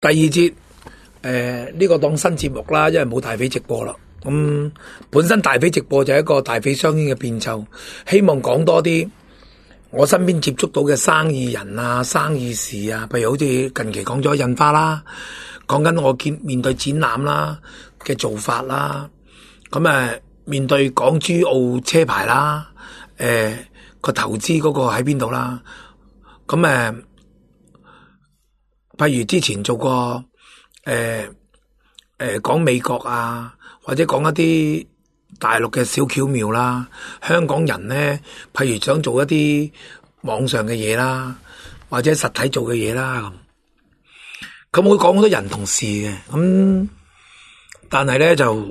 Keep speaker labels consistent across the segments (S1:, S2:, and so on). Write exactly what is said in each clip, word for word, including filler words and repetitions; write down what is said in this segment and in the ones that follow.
S1: 第二節，誒、呃、呢、這個當新節目啦，因為冇大匪直播啦。咁、嗯、本身大匪直播就係一個大匪商圈嘅變奏，希望講多啲我身邊接觸到嘅生意人啊、生意事啊，譬如好似近期講咗印花啦，講緊我見面對展覽啦嘅做法啦，咁誒面對港珠澳車牌啦，誒、呃、個投資嗰個喺邊度啦，咁誒。呃譬如之前做過誒誒講美國啊，或者講一啲大陸嘅小巧妙啦，香港人咧，譬如想做一啲網上嘅嘢啦，或者實體做嘅嘢啦，咁咁會講好多人同事嘅，咁但係咧就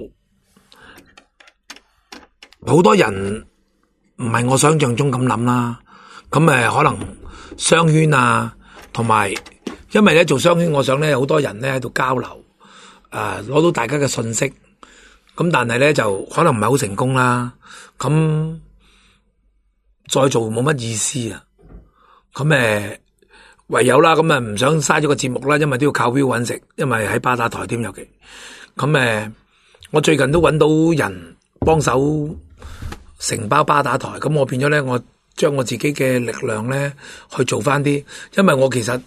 S1: 好多人唔係我想象中咁諗啦，咁誒可能商圈啊，同埋。因為咧做商圈，我想咧好多人咧喺度交流，誒、呃、攞到大家嘅信息，咁但係咧就可能唔係好成功啦，咁再做冇乜意思啊，咁誒、呃、唯有啦，咁啊唔想嘥咗個節目啦，因為都要靠標揾食，因為喺巴打台添尤其，咁誒、呃、我最近都揾到人幫手承包巴打台，咁我變咗咧，我將我自己嘅力量咧去做翻啲，因為我其實。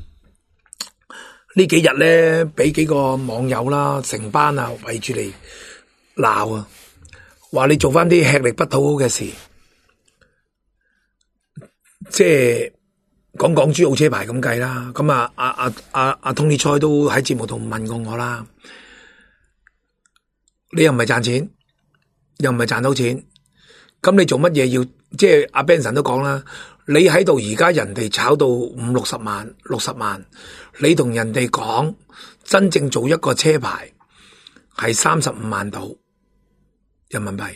S1: 呢幾日咧，俾幾個網友啦，成班啊圍住嚟鬧啊，話你做翻啲吃力不討好嘅事，即係講港珠澳車牌咁計啦。咁啊，阿阿阿阿 Tony Choi都喺節目度問過我啦，你又唔係賺錢，又唔係賺到錢，咁你做乜嘢要？即係阿 Benson 都講啦，你喺度而家人哋炒到五六十萬、六十萬，你同人哋講真正做一個車牌係三十五萬度人民幣。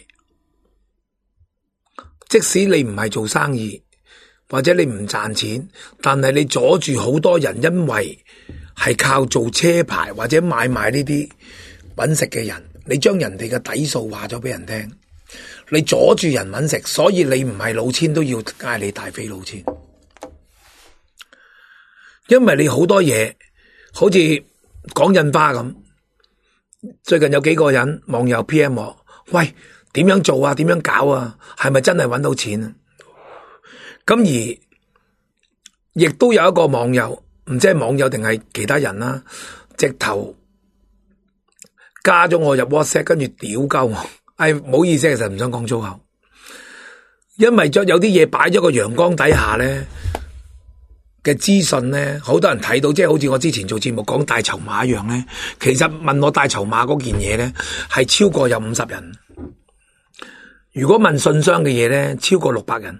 S1: 即使你唔係做生意，或者你唔賺錢，但係你阻住好多人，因為係靠做車牌或者買賣呢啲搵食嘅人，你將人哋嘅底數話咗俾人聽。你阻住人搵食，所以你唔係老千都要嗌你大匪老千，因為你好多嘢，好似講印花咁。最近有幾個人網友 P M 我，喂，點樣做啊？點樣搞啊？係咪真係搵到錢啊？咁而亦都有一個網友，唔知係網友定係其他人啦，直頭加咗我入 WhatsApp， 跟住屌鳩我。係唔好意思，其實唔想講粗口，因為咗有啲嘢擺咗個陽光底下咧嘅資訊咧，好多人睇到，即係好似我之前做節目講大籌碼一樣咧。其實問我大籌碼嗰件嘢咧，係超過有五十人。如果問信箱嘅嘢咧，超過六百人。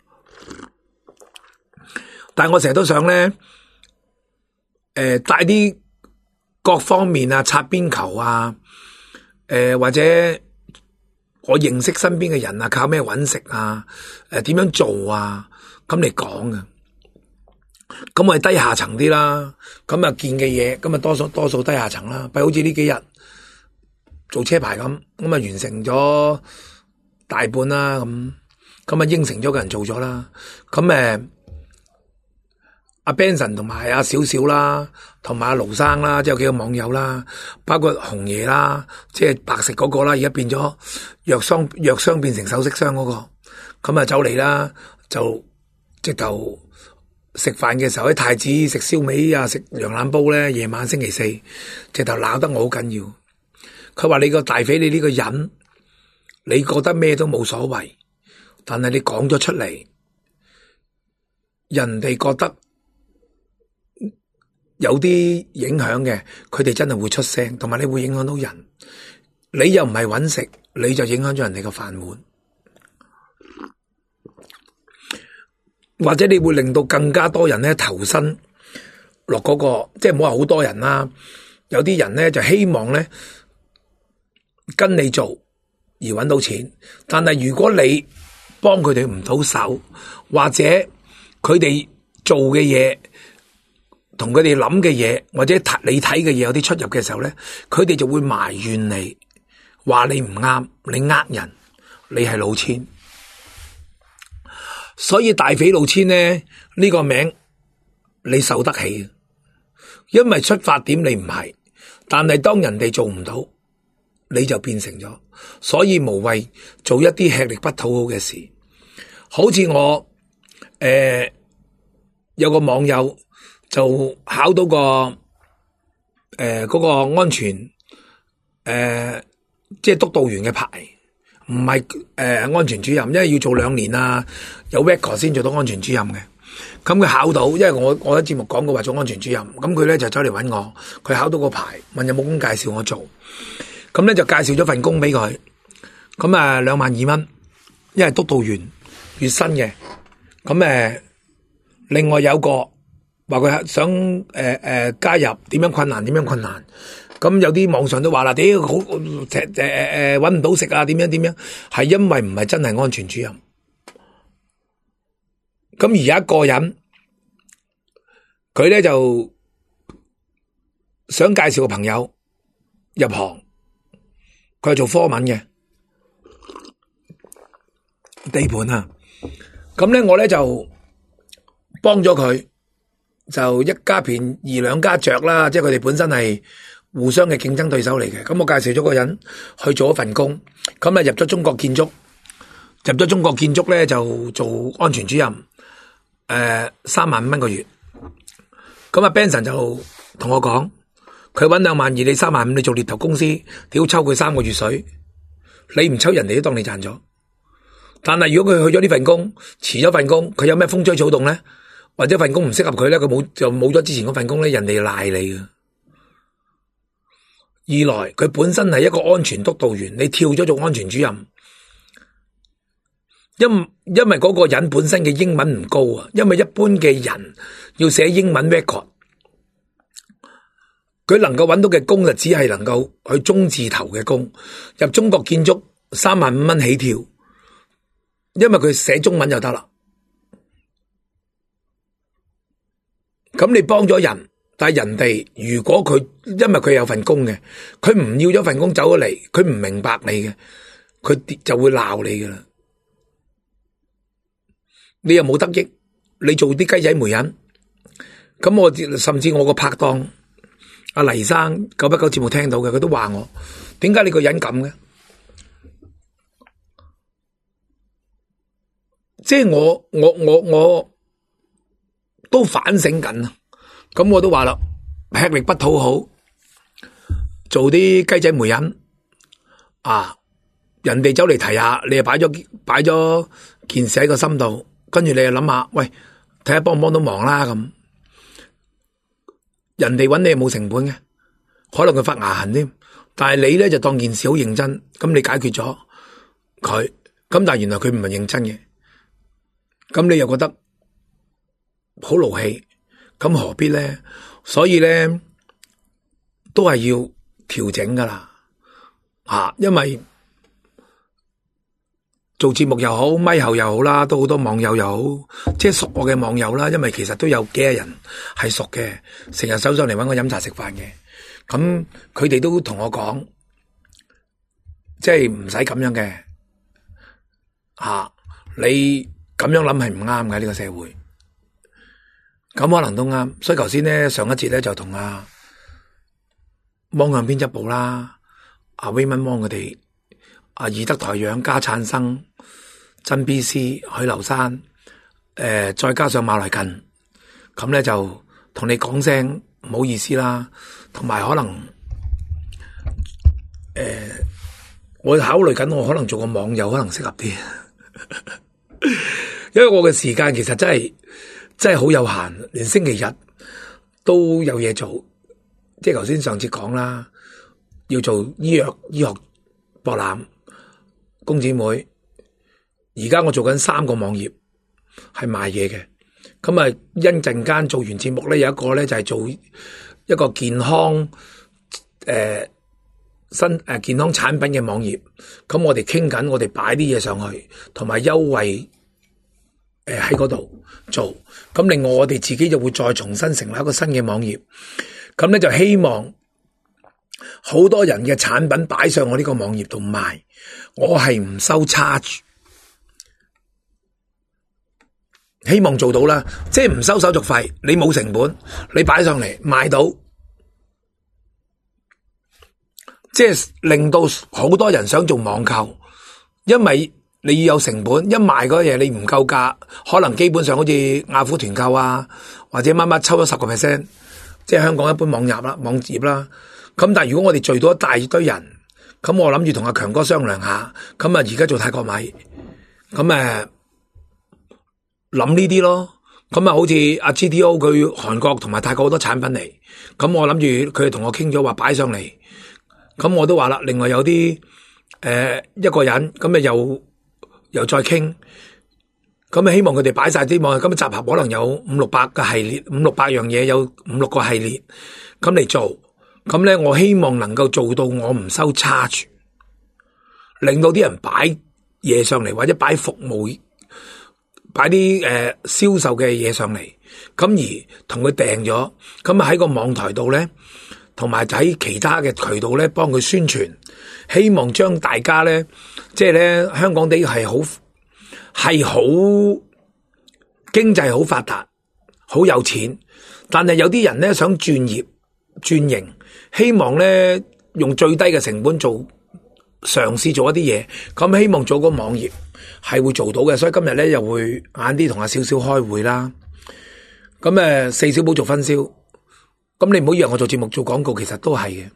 S1: 但係我成日都想咧，誒、呃，帶啲各方面啊，擦邊球啊，誒、呃、或者。我認識身邊嘅人啊，靠咩搵食啊？誒、呃，點樣做啊？咁嚟講嘅，咁我係低下層啲啦。咁啊見嘅嘢，咁啊多數多數低下層啦。譬如好似呢幾日做車牌咁，咁啊完成咗大半啦。咁咁啊應承咗個人做咗啦。咁誒，阿 Benson 同埋阿小小啦，同埋阿盧生啦，即係有幾個網友啦，包括紅爺啦，即係白食嗰個啦，而家變咗藥商，藥商變成首飾商嗰個，咁啊走嚟啦，就直頭食飯嘅時候喺太子食燒味啊，食羊腩煲咧，夜晚星期四，直頭鬧得我好緊要。佢話你個大匪，你呢個人，你覺得咩都冇所謂，但係你講咗出嚟，人哋覺得。有啲影響嘅，佢哋真係會出聲，同埋你會影響到人。你又唔係搵食，你就影響咗人哋個飯碗，或者你會令到更加多人咧投身落嗰個，即係唔好話好多人啦。有啲人咧就希望咧跟你做而搵到錢，但係如果你幫佢哋唔到手，或者佢哋做嘅嘢。同佢哋諗嘅嘢，或者你睇嘅嘢有啲出入嘅時候咧，佢哋就會埋怨你，話你唔啱，你呃人，你係老千。所以大匪老千咧呢個名你受得起， 因為出發點你唔係，但係當人哋做唔到，你就變成咗，所以無謂做一啲吃力不討好嘅事。好似我誒、呃、有個網友就考到個誒嗰、呃嗰個安全誒、呃、即係督導員嘅牌，唔係誒安全主任，因為要做兩年啊，有 record 先做到安全主任嘅。咁佢考到，因為我我喺節目講過話做安全主任，咁佢咧就走嚟搵我，佢考到個牌，問有冇工介紹我做，咁咧就介紹咗份工俾佢，咁啊兩萬二蚊，因為督導員月薪嘅，咁誒另外有個話佢想誒誒、呃、加入，點樣困難點樣困難，咁有啲網上都話啦，屌好誒誒誒搵唔到食啊，點樣點樣，係因為唔係真係安全主任。咁而有一個人，佢咧就想介紹個朋友入行，佢係做科文嘅地盤啊。咁咧我咧就幫咗佢，就一家便宜兩家着啦，即係佢哋本身係互相嘅競爭對手嚟嘅。咁我介紹咗個人去做一份工，咁啊入咗中國建築，入咗中國建築咧就做安全主任。誒、呃，三萬五蚊個月，咁啊 Benson 就同我講，佢搵兩萬二，你三萬五，你做獵頭公司，屌抽佢三個月水，你唔抽人哋都當你賺咗。但係如果佢去咗呢份工，辭咗份工，佢有咩風吹草動咧，或者份工唔適合佢咧，佢冇就冇咗之前嗰份工咧，人哋賴你㗎。二來佢本身係一個安全督導員，你跳咗做安全主任。因因為嗰個人本身嘅英文唔高啊，因為一般嘅人要寫英文 record， 佢能夠揾到嘅工就只係能夠去中字頭嘅工，入中國建築三萬五蚊起跳，因為佢寫中文就得啦。咁你幫咗人，但係人哋如果佢因為佢有份工嘅，佢唔要咗份工走咗嚟，佢唔明白你嘅，佢就會鬧你噶啦。你又冇得益，你做啲雞仔媒人，咁我甚至我個拍檔阿黎生九不九節目聽到嘅，佢都話我，點解你個人咁嘅？即係我我我我都反省緊啊！咁我都話啦，吃力不討好，做啲雞仔媒人啊，人哋走嚟提下，你又擺咗擺咗件事喺個心度。跟住你又諗下，喂，睇下幫唔幫到忙啦咁。人哋揾你冇成本嘅，可能佢發牙痕添。但係你咧就當件事好認真，咁你解決咗佢。咁但係原來佢唔係認真嘅，咁你又覺得好勞氣，咁何必咧？所以咧都係要調整噶啦，啊，因為。做節目又好，咪後又好啦，都好多網友又好，即係熟我嘅網友啦。因為其實都有幾個人係熟嘅，成日走上嚟搵我飲茶食飯嘅。咁佢哋都同我講，即係唔使咁樣嘅，吓、啊、你咁樣諗係唔啱嘅呢個社會。咁可能都啱，所以頭先咧上一節咧就同阿芒向編輯部啦，阿 Raymond 芒佢哋。啊！義德台養加燦生、真 B C、許留山，誒、呃，再加上馬來近，咁咧就同你講聲唔好意思啦，同埋可能，誒、呃，我考慮緊，我可能做個網友可能適合啲，因為我嘅時間其實真係真係好有限，連星期日都有嘢做，即係頭先上次講啦，要做醫藥醫學博覽。公姊妹，而家我做緊三個網頁係賣嘢嘅，咁啊因陣間做完節目咧，有一個咧就係做一個健康誒、呃、新誒、呃、健康產品嘅網頁，咁我哋傾緊，我哋擺啲嘢上去，同埋優惠誒喺嗰度做，咁另外我哋自己就會再重新成立一個新嘅網頁，咁咧就希望好多人嘅產品擺上我呢個網頁度賣。我係唔收差住，希望做到啦，即係唔收手續費，你冇成本，你擺上嚟賣到即係令到好多人想做網購，因為你要有成本，一賣嗰嘢你唔夠價，可能基本上好似亞虎團購啊，或者乜乜抽咗十個 percent， 即係香港一般網頁啦、網頁啦。咁但係如果我哋聚到一大堆人，咁我諗住同阿強哥商量下，咁啊而家做泰國米，咁誒諗呢啲咯。咁啊好似阿 G T O 佢韓國同埋泰國好多產品嚟，咁我諗住佢哋同我傾咗話擺上嚟，咁我都話啦，另外有啲誒、呃、一個人咁啊又。又再傾，咁啊希望佢哋擺晒啲網，咁啊集合可能有五六百個系列，五六百樣嘢，有五六個系列咁嚟做，咁咧我希望能夠做到我唔收charge，令到啲人擺嘢上嚟，或者擺服務，擺啲誒銷售嘅嘢上嚟，咁而同佢訂咗，咁啊喺個網台度咧，同埋喺其他嘅渠道咧幫佢宣傳。希望將大家咧，即係咧，香港地係好係好經濟好發達，好有錢，但係有啲人咧想轉業轉型，希望咧用最低嘅成本做嘗試做一啲嘢，咁希望做個網頁係會做到嘅，所以今日咧又會晏啲同阿少少開會啦。咁誒，四小寶做分銷，咁你唔好以為我做節目做廣告，其實都係嘅。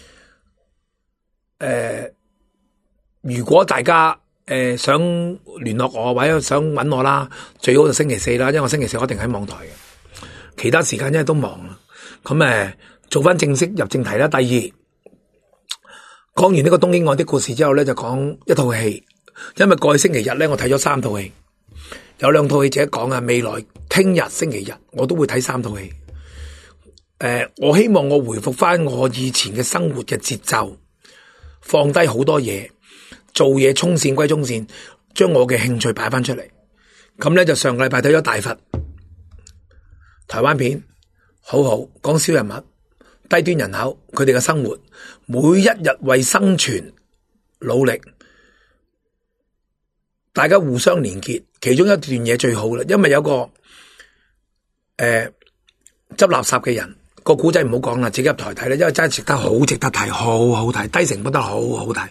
S1: 誒、呃，如果大家誒、呃、想聯絡我或者想搵我啦，最好就星期四啦，因為我星期四我一定喺網台嘅，其他時間因為都忙啦。咁誒，做翻正式入正題啦。第二，講完呢個東京愛的故事之後咧，就講一套戲，因為過去星期日咧，我睇咗三套戲，有兩套戲值得講啊。未來聽日星期日我都會睇三套戲。誒、呃，我希望我回復翻我以前嘅生活嘅節奏。放低好多嘢，做嘢衝線歸衝線，將我嘅興趣擺翻出嚟。咁咧就上個禮拜睇咗大佛，台灣片，好好講小人物、低端人口，佢哋嘅生活，每一日為生存努力，大家互相連結。其中一段嘢最好啦，因為有個誒執、呃、垃圾嘅人。個古仔唔好講啦，自己入台睇啦，因為真係值得好值得睇，好好睇，低成本得好好睇。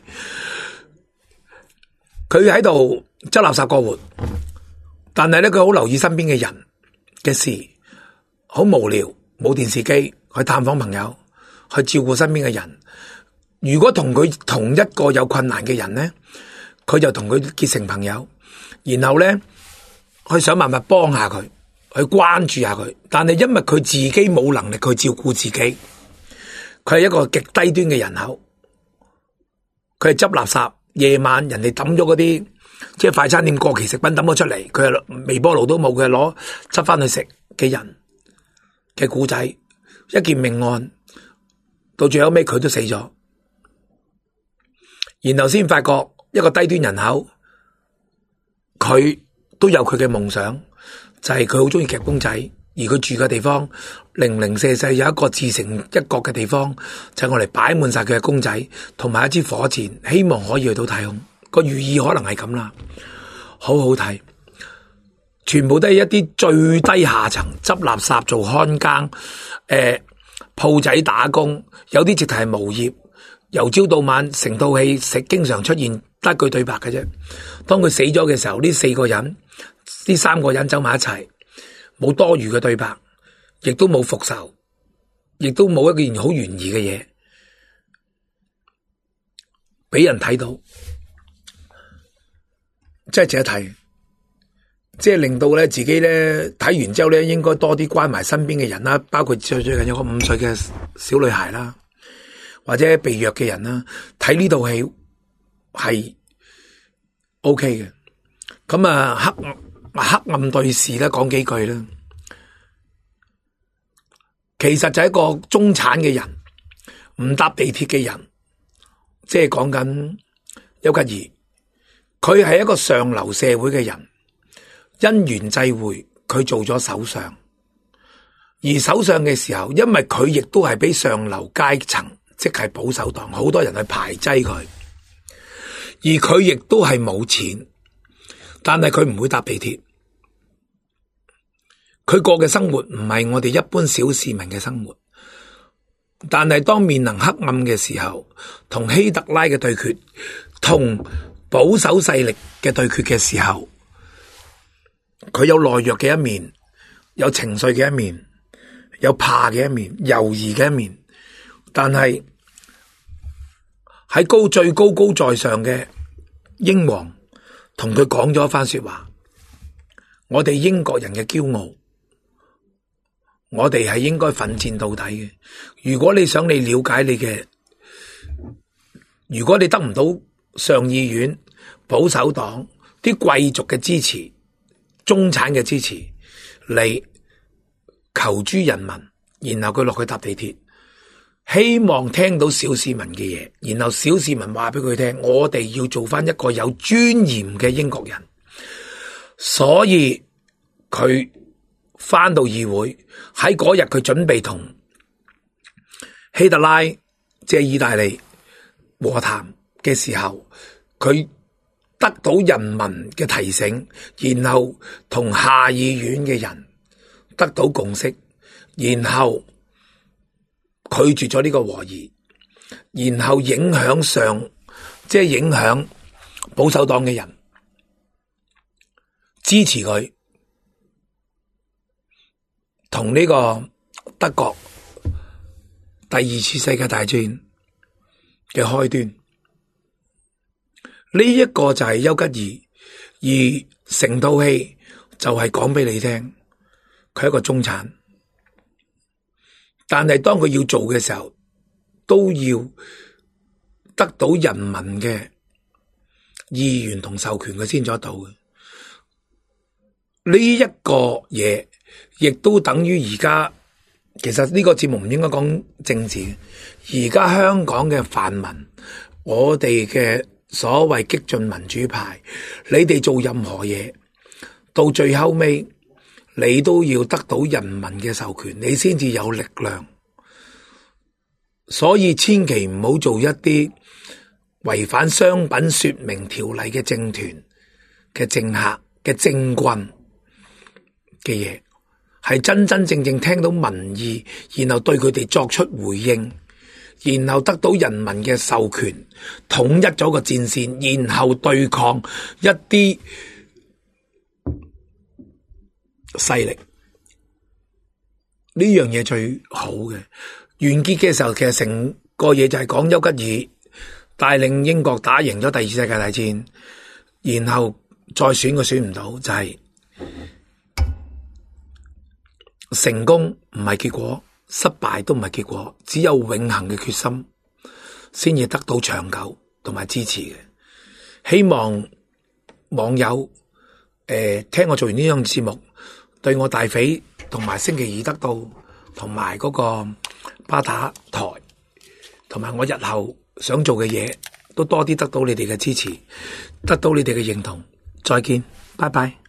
S1: 佢喺度執垃圾過活，但係咧佢好留意身邊嘅人嘅事，好無聊，冇電視機去探訪朋友，去照顧身邊嘅人。如果同佢同一個有困難嘅人咧，佢就同佢結成朋友，然後咧去想辦法幫下佢。去關注下佢，但係因為佢自己冇能力去照顧自己，佢係一個極低端嘅人口，佢係執垃圾，夜晚人哋抌咗嗰啲即係快餐店過期食品抌咗出嚟，佢係微波爐都冇，佢係攞執翻去食嘅人嘅故仔，一件命案，到最後尾佢都死咗，然後先發覺一個低端人口，佢都有佢嘅夢想。就係佢好中意夾公仔，而佢住嘅地方零零舍舍有一個自成一角嘅地方，就係我嚟擺滿晒佢嘅公仔，同埋一支火箭，希望可以去到太空。個寓意可能係咁啦，好好睇，全部都係一啲最低下層執垃圾做看更，誒鋪仔打工，有啲直頭係無業，由朝到晚成套戲食，經常出現得一句對白嘅啫。當佢死咗嘅時候，呢四個人。呢三個人走埋一齊，冇多餘嘅對白，亦都冇復仇，亦都冇一件好懸疑嘅嘢俾人睇到，即係值得睇，即係令到咧自己咧睇完之後咧，應該多啲關埋身邊嘅人啦，包括最最近有個五歲嘅小女孩啦，或者被虐嘅人啦，睇呢套戲係 OK 嘅。咁啊，黑黑暗對視咧，講幾句啦。其實就係一個中產嘅人，唔搭地鐵嘅人，即係講緊邱吉爾，佢係一個上流社會嘅人，因緣際會，佢做咗首相。而首相嘅時候，因為佢亦都係俾上流階層，即係保守黨，好多人去排擠佢，而佢亦都係冇錢，但係佢唔會搭地鐵。佢過嘅生活唔係我哋一般小市民嘅生活， 但係當面臨黑暗嘅時候，同希特拉嘅對決，同保守勢力嘅對決嘅時候，佢有懦弱嘅一面，有情緒嘅一面，有怕嘅一面，猶豫嘅一面。但係喺高最高高在上嘅英皇同佢講咗一番說話，我哋英國人嘅驕傲，我哋係應該奮戰到底嘅。如果你想你了解你嘅，如果你得唔到上議院保守黨啲貴族嘅支持，中產嘅支持，你求諸人民，然後佢落去搭地鐵，希望聽到小市民嘅嘢，然後小市民話俾佢聽，我哋要做翻一個有尊嚴嘅英國人。所以佢翻到議會，喺嗰日佢準備同希特拉即係意大利和談嘅時候，佢得到人民嘅提醒，然後同下議院嘅人得到共識，然後拒絕咗呢個和議，然後影響上即係影響保守黨嘅人支持佢，同呢個德國第二次世界大戰嘅開端。呢一個就係丘吉爾，而成套戲就係講俾你聽，佢係一個中產，但係當佢要做嘅時候，都要得到人民嘅意願同授權，佢先做得到嘅。呢一個嘢亦都等於而家，其實呢個節目唔應該講政治，而家香港嘅泛民，我哋嘅所謂激進民主派，你哋做任何嘢，到最後尾你都要得到人民嘅授權，你先至有力量。所以千祈唔好做一啲違反商品說明條例嘅政團嘅政客嘅政棍嘅嘢，係真真正正聽到民意，然後對佢哋作出回應，然後得到人民嘅授權，統一咗個戰線，然後對抗一啲勢力，呢樣嘢最好嘅。完結嘅時候，其實成個嘢就係講丘吉爾帶領英國打贏咗第二次世界大戰，然後再選佢選唔到，就係、是、成功唔係結果，失敗都唔係結果，只有永恆嘅決心先至得到長久同埋支持嘅。希望網友誒、呃、聽我做完呢樣節目，對我大肥同埋星期二得到同埋嗰個巴打台同埋我日後想做嘅嘢，都多啲得到你哋嘅支持，得到你哋嘅認同。再見，拜拜。